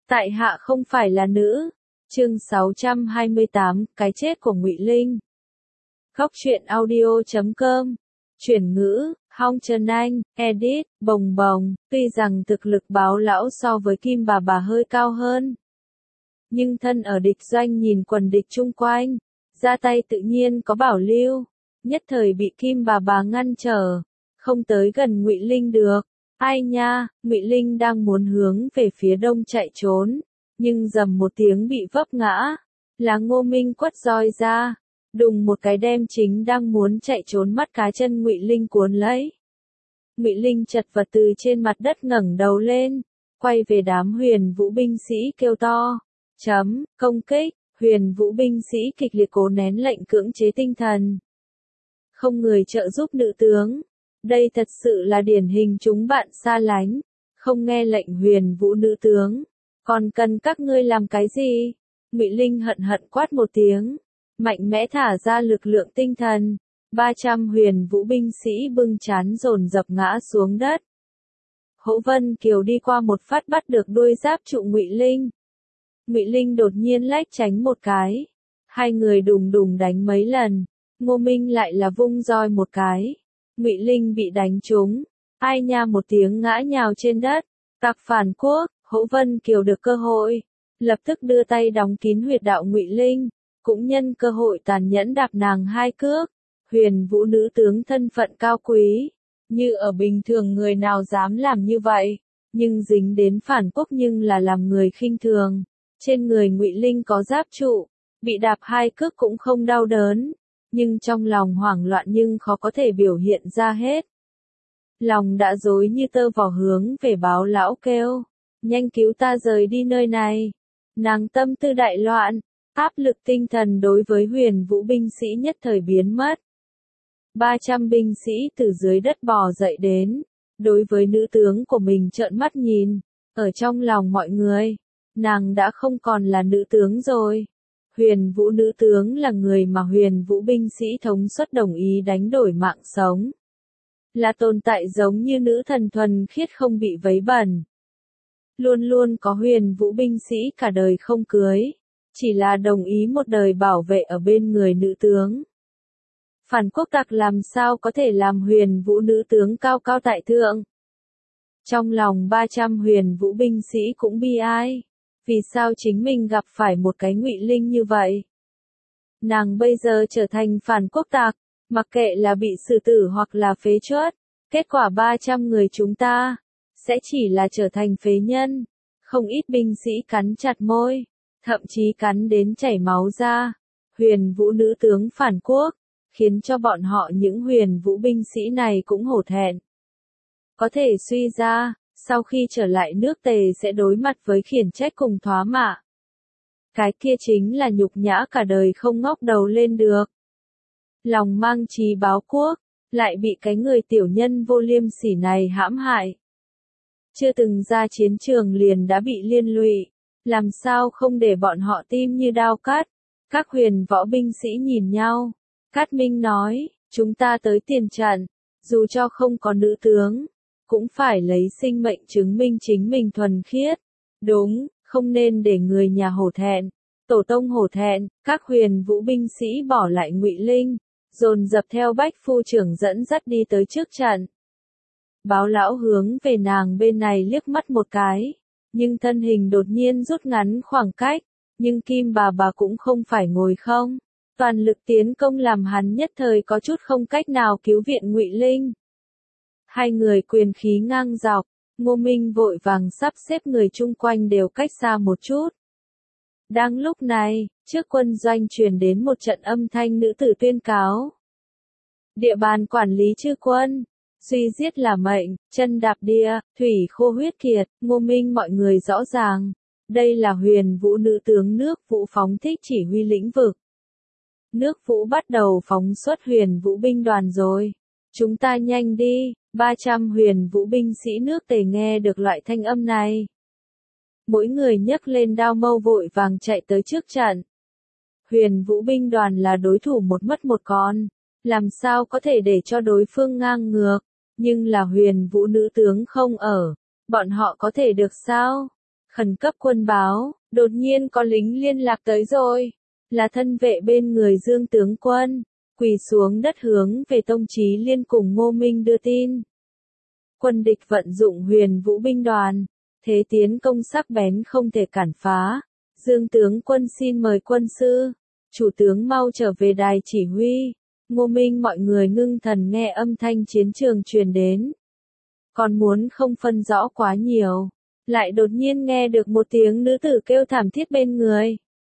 Tại hạ không phải là nữ. Chương 628, cái chết của Ngụy Linh. Góc truyện audio.com. Chuyển ngữ, Hong Trần Anh, edit, bồng bồng. Tuy rằng thực lực Báo lão so với Kim bà hơi cao hơn, nhưng thân ở địch doanh nhìn quần địch chung quanh, ra tay tự nhiên có bảo lưu, nhất thời bị Kim bà ngăn trở, không tới gần Ngụy Linh được. Ai nha, Ngụy Linh đang muốn hướng về phía đông chạy trốn, nhưng rầm một tiếng bị vấp ngã, là Ngô Minh quất roi ra, đùng một cái đem chính đang muốn chạy trốn mắt cá chân Ngụy Linh cuốn lấy. Ngụy Linh chật vật từ trên mặt đất ngẩng đầu lên, quay về đám Huyền Vũ binh sĩ kêu to, công kích. Huyền Vũ binh sĩ kịch liệt cố nén lệnh cưỡng chế tinh thần. Không người trợ giúp nữ tướng. Đây thật sự là điển hình chúng bạn xa lánh, không nghe lệnh Huyền Vũ nữ tướng, còn cần các ngươi làm cái gì? Ngụy Linh hận hận quát một tiếng, mạnh mẽ thả ra lực lượng tinh thần, 300 Huyền Vũ binh sĩ bưng chán dồn dập ngã xuống đất. Hỗ Vân Kiều đi qua một phát bắt được đuôi giáp trụ Ngụy Linh. Ngụy Linh đột nhiên lách tránh một cái, hai người đùng đùng đánh mấy lần, Ngô Minh lại là vung roi một cái. Ngụy Linh bị đánh trúng, ai nha một tiếng ngã nhào trên đất. Tặc phản quốc, Hỗ Vân Kiều được cơ hội, lập tức đưa tay đóng kín huyệt đạo Ngụy Linh, cũng nhân cơ hội tàn nhẫn đạp nàng hai cước. Huyền Vũ nữ tướng thân phận cao quý, như ở bình thường người nào dám làm như vậy, nhưng dính đến phản quốc nhưng là làm người khinh thường. Trên người Ngụy Linh có giáp trụ, bị đạp hai cước cũng không đau đớn, nhưng trong lòng hoảng loạn nhưng khó có thể biểu hiện ra hết. Lòng đã rối như tơ vò hướng về Báo lão kêu, nhanh cứu ta rời đi nơi này. Nàng tâm tư đại loạn, áp lực tinh thần đối với Huyền Vũ binh sĩ nhất thời biến mất. 300 binh sĩ từ dưới đất bò dậy đến, đối với nữ tướng của mình trợn mắt nhìn, ở trong lòng mọi người, nàng đã không còn là nữ tướng rồi. Huyền Vũ nữ tướng là người mà Huyền Vũ binh sĩ thống suất đồng ý đánh đổi mạng sống. Là tồn tại giống như nữ thần thuần khiết không bị vấy bẩn. Luôn luôn có Huyền Vũ binh sĩ cả đời không cưới, chỉ là đồng ý một đời bảo vệ ở bên người nữ tướng. Phản quốc tặc làm sao có thể làm Huyền Vũ nữ tướng cao cao tại thượng. Trong lòng 300 Huyền Vũ binh sĩ cũng bi ai. Vì sao chính mình gặp phải một cái Ngụy Linh như vậy? Nàng bây giờ trở thành phản quốc tặc, mặc kệ là bị xử tử hoặc là phế truất, kết quả 300 người chúng ta sẽ chỉ là trở thành phế nhân. Không ít binh sĩ cắn chặt môi, thậm chí cắn đến chảy máu ra. Huyền Vũ nữ tướng phản quốc, khiến cho bọn họ những Huyền Vũ binh sĩ này cũng hổ thẹn. Có thể suy ra, sau khi trở lại nước Tề sẽ đối mặt với khiển trách cùng thoá mạ. Cái kia chính là nhục nhã cả đời không ngóc đầu lên được. Lòng mang chí báo quốc, lại bị cái người tiểu nhân vô liêm sỉ này hãm hại. Chưa từng ra chiến trường liền đã bị liên lụy, làm sao không để bọn họ tim như đao cắt. Các huyền võ binh sĩ nhìn nhau, Cát Minh nói, chúng ta tới tiền trận, dù cho không có nữ tướng, cũng phải lấy sinh mệnh chứng minh chính mình thuần khiết. Đúng, không nên để người nhà hổ thẹn, tổ tông hổ thẹn. Các Huyền Vũ binh sĩ bỏ lại Ngụy Linh, dồn dập theo Bách phu trưởng dẫn dắt đi tới trước trận. Báo lão hướng về nàng bên này liếc mắt một cái, nhưng thân hình đột nhiên rút ngắn khoảng cách, nhưng Kim bà cũng không phải ngồi không, toàn lực tiến công làm hắn nhất thời có chút không cách nào cứu viện Ngụy Linh. Hai người quyền khí ngang dọc, Ngô Minh vội vàng sắp xếp người chung quanh đều cách xa một chút. Đang lúc này, trước quân doanh truyền đến một trận âm thanh nữ tử tuyên cáo. Địa bàn quản lý chư quân, suy giết là mệnh, chân đạp địa, thủy khô huyết kiệt. Ngô Minh mọi người rõ ràng, đây là Huyền Vũ nữ tướng nước Vũ phóng thích chỉ huy lĩnh vực. Nước Vũ bắt đầu phóng xuất Huyền Vũ binh đoàn rồi. Chúng ta nhanh đi. 300 Huyền Vũ binh sĩ nước Tề nghe được loại thanh âm này, mỗi người nhấc lên đao mâu vội vàng chạy tới trước trận. Huyền Vũ binh đoàn là đối thủ một mất một còn, làm sao có thể để cho đối phương ngang ngược, nhưng là Huyền Vũ nữ tướng không ở, bọn họ có thể được sao? Khẩn cấp quân báo, đột nhiên có lính liên lạc tới rồi. Là thân vệ bên người Dương tướng quân, quỳ xuống đất hướng về Tông Chí Liên cùng Ngô Minh đưa tin. Quân địch vận dụng Huyền Vũ binh đoàn, thế tiến công sắc bén không thể cản phá. Dương tướng quân xin mời quân sư, chủ tướng mau trở về đài chỉ huy. Ngô Minh mọi người ngưng thần nghe âm thanh chiến trường truyền đến. Còn muốn không phân rõ quá nhiều, lại đột nhiên nghe được một tiếng nữ tử kêu thảm thiết bên người.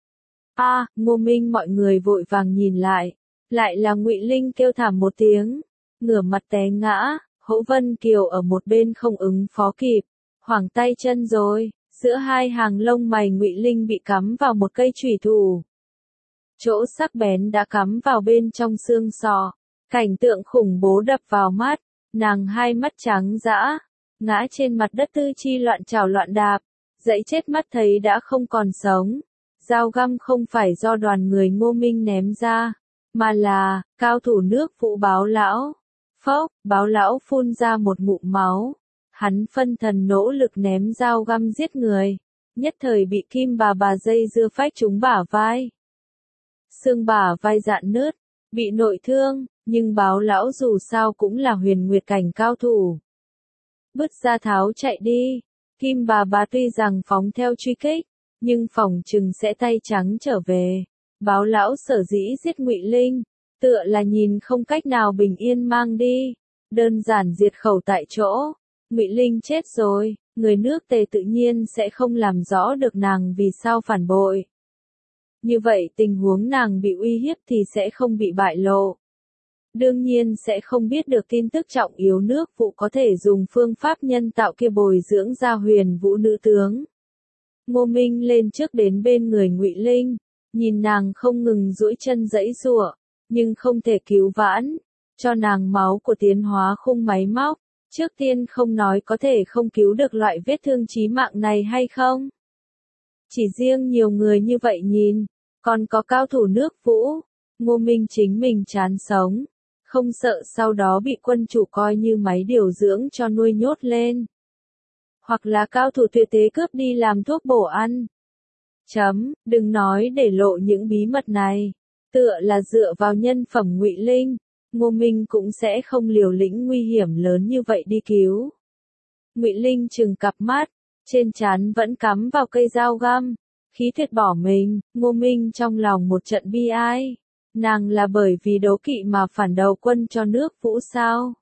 Ngô Minh mọi người vội vàng nhìn lại là Ngụy Linh kêu thảm một tiếng, ngửa mặt té ngã. Hỗ Vân Kiều ở một bên không ứng phó kịp, hoảng tay chân rồi, giữa hai hàng lông mày Ngụy Linh bị cắm vào một cây chùy thủ. Chỗ sắc bén đã cắm vào bên trong xương sọ, cảnh tượng khủng bố đập vào mắt, nàng hai mắt trắng dã, ngã trên mặt đất tư chi loạn trảo loạn đạp, dãy chết mắt thấy đã không còn sống. Dao găm không phải do đoàn người Ngô Minh ném ra, mà là cao thủ nước Vũ Báo lão. Phốc, Báo lão phun ra một ngụm máu. Hắn phân thần nỗ lực ném dao găm giết người, nhất thời bị kim bà dây dưa phách trúng bả vai. Xương bả vai dạn nứt, bị nội thương, nhưng Báo lão dù sao cũng là huyền nguyệt cảnh cao thủ. Bứt ra tháo chạy đi, kim bà tuy rằng phóng theo truy kích, nhưng phỏng chừng sẽ tay trắng trở về. Báo lão sở dĩ giết Ngụy Linh, tựa là nhìn không cách nào bình yên mang đi, đơn giản diệt khẩu tại chỗ. Ngụy Linh chết rồi, người nước Tề tự nhiên sẽ không làm rõ được nàng vì sao phản bội. Như vậy tình huống nàng bị uy hiếp thì sẽ không bị bại lộ. Đương nhiên sẽ không biết được tin tức trọng yếu nước Vũ có thể dùng phương pháp nhân tạo kia bồi dưỡng ra Huyền Vũ nữ tướng. Ngô Minh lên trước đến bên người Ngụy Linh, nhìn nàng không ngừng duỗi chân giãy giụa, nhưng không thể cứu vãn, cho nàng máu của tiến hóa khung máy móc. Trước tiên không nói có thể không cứu được loại vết thương chí mạng này hay không. Chỉ riêng nhiều người như vậy nhìn, còn có cao thủ nước Vũ, Ngô Minh chính mình chán sống, không sợ sau đó bị quân chủ coi như máy điều dưỡng cho nuôi nhốt lên. Hoặc là cao thủ tuyệt thế cướp đi làm thuốc bổ ăn. Đừng nói để lộ những bí mật này, tựa là dựa vào nhân phẩm Ngụy Linh, Ngô Minh cũng sẽ không liều lĩnh nguy hiểm lớn như vậy đi cứu. Ngụy Linh trừng cặp mắt, trên trán vẫn cắm vào cây dao găm, khí tuyệt bỏ mình. Ngô Minh trong lòng một trận bi ai, nàng là bởi vì đố kỵ mà phản đầu quân cho nước Vũ sao?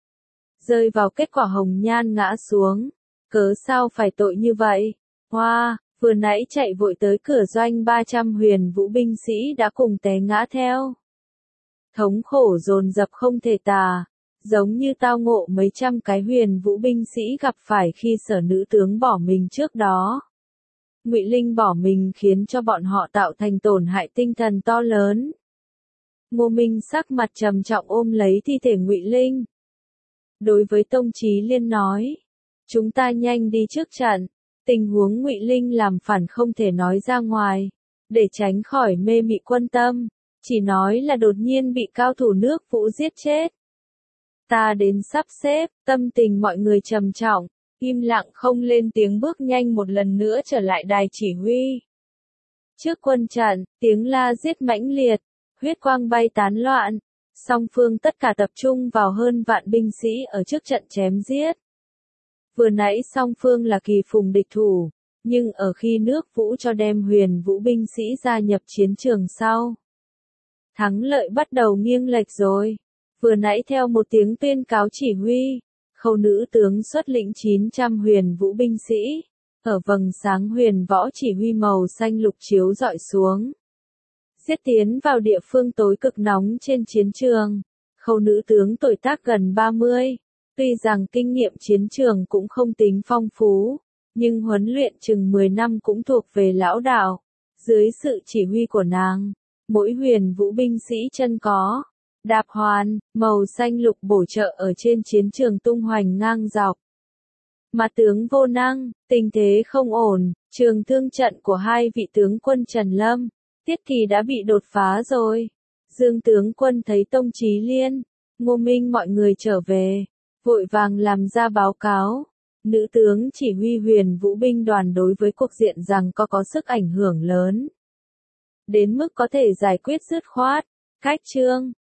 Rơi vào kết quả hồng nhan ngã xuống, cớ sao phải tội như vậy? Vừa nãy chạy vội tới cửa doanh 300 Huyền Vũ binh sĩ đã cùng té ngã theo. Thống khổ dồn dập không thể tả, giống như tao ngộ mấy trăm cái Huyền Vũ binh sĩ gặp phải khi Sở nữ tướng bỏ mình trước đó. Ngụy Linh bỏ mình khiến cho bọn họ tạo thành tổn hại tinh thần to lớn. Ngô Minh sắc mặt trầm trọng ôm lấy thi thể Ngụy Linh. Đối với Tông Chí Liên nói, chúng ta nhanh đi trước trận, tình huống Ngụy Linh làm phản không thể nói ra ngoài, để tránh khỏi mê mị quân tâm, chỉ nói là đột nhiên bị cao thủ nước Vũ giết chết. Ta đến sắp xếp, tâm tình mọi người trầm trọng, im lặng không lên tiếng bước nhanh một lần nữa trở lại đài chỉ huy. Trước quân trận, tiếng la giết mãnh liệt, huyết quang bay tán loạn, song phương tất cả tập trung vào hơn vạn binh sĩ ở trước trận chém giết. Vừa nãy song phương là kỳ phùng địch thủ, nhưng ở khi nước Vũ cho đem Huyền Vũ binh sĩ gia nhập chiến trường sau, thắng lợi bắt đầu nghiêng lệch rồi. Vừa nãy theo một tiếng tuyên cáo chỉ huy, Khâu nữ tướng xuất lĩnh 900 Huyền Vũ binh sĩ, ở vầng sáng huyền võ chỉ huy màu xanh lục chiếu rọi xuống, giết tiến vào địa phương tối cực nóng trên chiến trường. Khâu nữ tướng tuổi tác gần 30, tuy rằng kinh nghiệm chiến trường cũng không tính phong phú, nhưng huấn luyện chừng 10 năm cũng thuộc về lão đạo. Dưới sự chỉ huy của nàng, mỗi Huyền Vũ binh sĩ chân có đạp hoàn, màu xanh lục bổ trợ ở trên chiến trường tung hoành ngang dọc. Mà tướng vô năng, tình thế không ổn, trường thương trận của hai vị tướng quân Trần Lâm, Tiết Kỳ đã bị đột phá rồi. Dương tướng quân thấy Tông Chí Liên, Ngô Minh mọi người trở về, vội vàng làm ra báo cáo. Nữ tướng chỉ huy Huyền Vũ binh đoàn đối với cuộc diện giằng có sức ảnh hưởng lớn. Đến mức có thể giải quyết dứt khoát. Khách chương